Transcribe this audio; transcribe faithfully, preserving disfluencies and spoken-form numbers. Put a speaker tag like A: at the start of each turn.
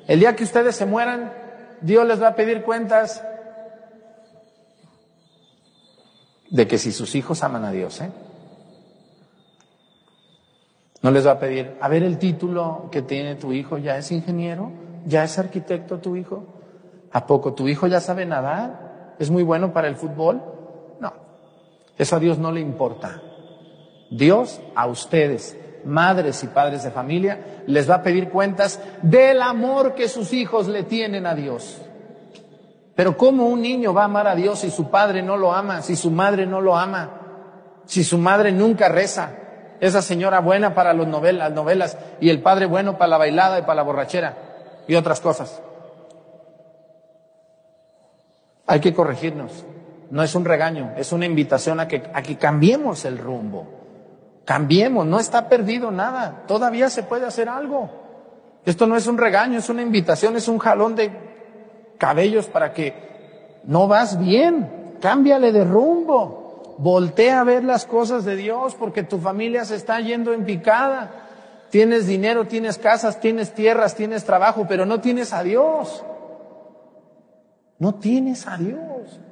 A: El día que ustedes se mueran, Dios les va a pedir cuentas de que si sus hijos aman a Dios, ¿eh? No les va a pedir, a ver el título que tiene tu hijo, ¿ya es ingeniero? ¿Ya es arquitecto tu hijo? ¿A poco tu hijo ya sabe nadar? ¿Es muy bueno para el fútbol? No, eso a Dios no le importa. Dios a ustedes, madres y padres de familia, les va a pedir cuentas del amor que sus hijos le tienen a Dios. Pero ¿cómo un niño va a amar a Dios si su padre no lo ama, si su madre no lo ama, si su madre nunca reza? Esa señora buena para los novelas, las novelas y el padre bueno para la bailada y para la borrachera y otras cosas. Hay que corregirnos. No es un regaño, es una invitación a que, a que cambiemos el rumbo. Cambiemos, no está perdido nada. Todavía se puede hacer algo. Esto no es un regaño, es una invitación, es un jalón de cabellos para que no vas bien. Cámbiale de rumbo. Voltea a ver las cosas de Dios porque tu familia se está yendo en picada. Tienes dinero, tienes casas, tienes tierras, tienes trabajo, pero no tienes a Dios. No tienes a Dios.